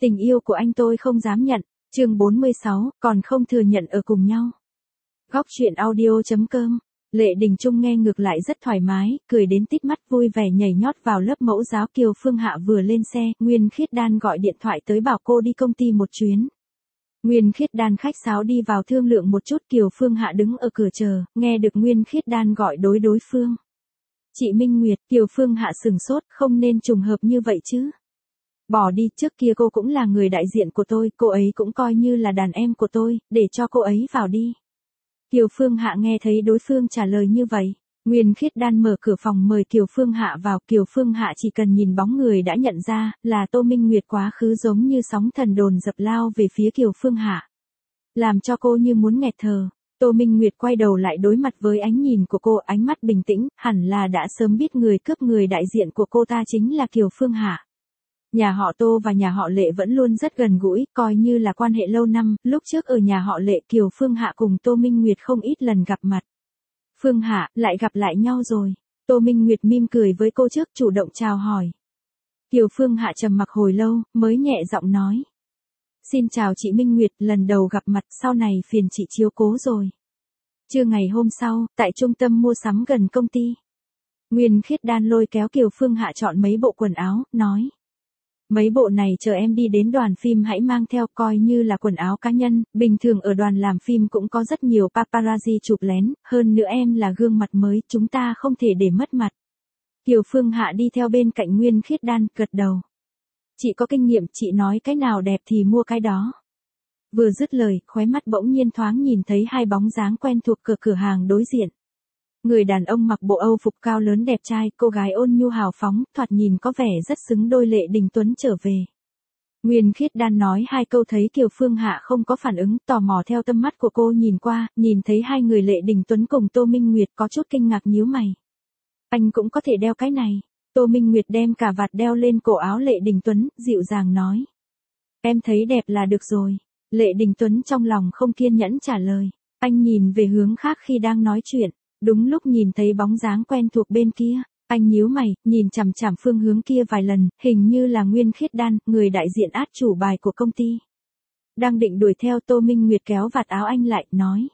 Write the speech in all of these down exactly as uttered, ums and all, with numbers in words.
Tình yêu của anh tôi không dám nhận. Chương bốn mươi sáu, còn không thừa nhận ở cùng nhau. Góc truyện audio chấm com. Lệ Đình Trung nghe ngược lại rất thoải mái, cười đến tít mắt vui vẻ nhảy nhót vào lớp mẫu giáo. Kiều Phương Hạ vừa lên xe, Nguyên Khiết Đan gọi điện thoại tới bảo cô đi công ty một chuyến. Nguyên Khiết Đan khách sáo đi vào thương lượng một chút. Kiều Phương Hạ đứng ở cửa chờ, nghe được Nguyên Khiết Đan gọi đối đối phương. Chị Minh Nguyệt. Kiều Phương Hạ sừng sốt, không nên trùng hợp như vậy chứ. Bỏ đi, trước kia cô cũng là người đại diện của tôi, cô ấy cũng coi như là đàn em của tôi, để cho cô ấy vào đi. Kiều Phương Hạ nghe thấy đối phương trả lời như vậy. Nguyên Khiết Đan mở cửa phòng mời Kiều Phương Hạ vào. Kiều Phương Hạ chỉ cần nhìn bóng người đã nhận ra là Tô Minh Nguyệt, quá khứ giống như sóng thần đồn dập lao về phía Kiều Phương Hạ, làm cho cô như muốn nghẹt thở. Tô Minh Nguyệt quay đầu lại đối mặt với ánh nhìn của cô, ánh mắt bình tĩnh, hẳn là đã sớm biết người cướp người đại diện của cô ta chính là Kiều Phương Hạ. Nhà họ Tô và nhà họ Lệ vẫn luôn rất gần gũi, coi như là quan hệ lâu năm. Lúc trước ở nhà họ Lệ, Kiều Phương Hạ cùng Tô Minh Nguyệt không ít lần gặp mặt. Phương Hạ, lại gặp lại nhau rồi. Tô Minh Nguyệt mỉm cười với cô trước, chủ động chào hỏi. Kiều Phương Hạ trầm mặc hồi lâu, mới nhẹ giọng nói. Xin chào chị Minh Nguyệt, lần đầu gặp mặt, sau này phiền chị chiếu cố rồi. Trưa ngày hôm sau, tại trung tâm mua sắm gần công ty, Nguyên Khiết Đan lôi kéo Kiều Phương Hạ chọn mấy bộ quần áo, nói. Mấy bộ này chờ em đi đến đoàn phim hãy mang theo, coi như là quần áo cá nhân, bình thường ở đoàn làm phim cũng có rất nhiều paparazzi chụp lén, hơn nữa em là gương mặt mới, chúng ta không thể để mất mặt. Kiều Phương Hạ đi theo bên cạnh Nguyên Khiết Đan, gật đầu. Chị có kinh nghiệm, chị nói cái nào đẹp thì mua cái đó. Vừa dứt lời, khóe mắt bỗng nhiên thoáng nhìn thấy hai bóng dáng quen thuộc cửa cửa hàng đối diện. Người đàn ông mặc bộ Âu phục cao lớn đẹp trai, cô gái ôn nhu hào phóng, thoạt nhìn có vẻ rất xứng đôi. Lệ Đình Tuấn trở về. Nguyên Khiết Đan nói hai câu thấy Kiều Phương Hạ không có phản ứng, tò mò theo tâm mắt của cô nhìn qua, nhìn thấy hai người Lệ Đình Tuấn cùng Tô Minh Nguyệt, có chút kinh ngạc nhíu mày. Anh cũng có thể đeo cái này. Tô Minh Nguyệt đem cả vạt đeo lên cổ áo Lệ Đình Tuấn, dịu dàng nói. Em thấy đẹp là được rồi. Lệ Đình Tuấn trong lòng không kiên nhẫn trả lời. Anh nhìn về hướng khác khi đang nói chuyện. Đúng lúc nhìn thấy bóng dáng quen thuộc bên kia, anh nhíu mày, nhìn chằm chằm phương hướng kia vài lần, hình như là Nguyên Khiết Đan, người đại diện át chủ bài của công ty. Đang định đuổi theo, Tô Minh Nguyệt kéo vạt áo anh lại, nói.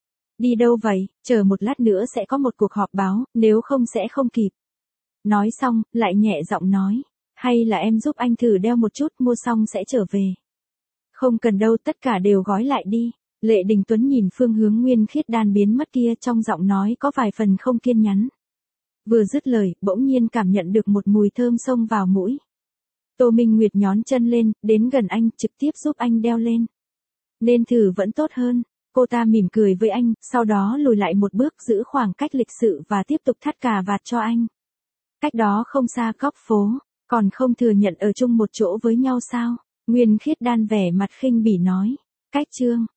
Đi đâu vậy, chờ một lát nữa sẽ có một cuộc họp báo, nếu không sẽ không kịp. Nói xong, lại nhẹ giọng nói, hay là em giúp anh thử đeo một chút, mua xong sẽ trở về. Không cần đâu, tất cả đều gói lại đi. Lệ Đình Tuấn nhìn phương hướng Nguyên Khiết Đan biến mất kia, trong giọng nói có vài phần không kiên nhẫn. Vừa dứt lời, bỗng nhiên cảm nhận được một mùi thơm xông vào mũi. Tô Minh Nguyệt nhón chân lên, đến gần anh, trực tiếp giúp anh đeo lên. Nên thử vẫn tốt hơn. Cô ta mỉm cười với anh, sau đó lùi lại một bước, giữ khoảng cách lịch sự và tiếp tục thắt cà vạt cho anh. Cách đó không xa góc phố, còn không thừa nhận ở chung một chỗ với nhau sao? Nguyên Khiết Đan vẻ mặt khinh bỉ nói. Cách chương